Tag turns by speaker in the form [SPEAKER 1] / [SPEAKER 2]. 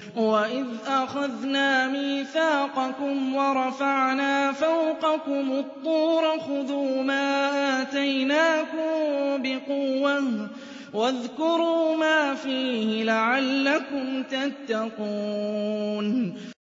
[SPEAKER 1] وَإِذْ أَخَذْنَا مِيثَاقَكُمْ وَرَفَعْنَا فَوْقَكُمُ الطُّورَ خُذُوا مَا آتَيْنَاكُم بِقُوَّةٍ وَاذْكُرُوا مَا فِيهِ لَعَلَّكُمْ تَتَّقُونَ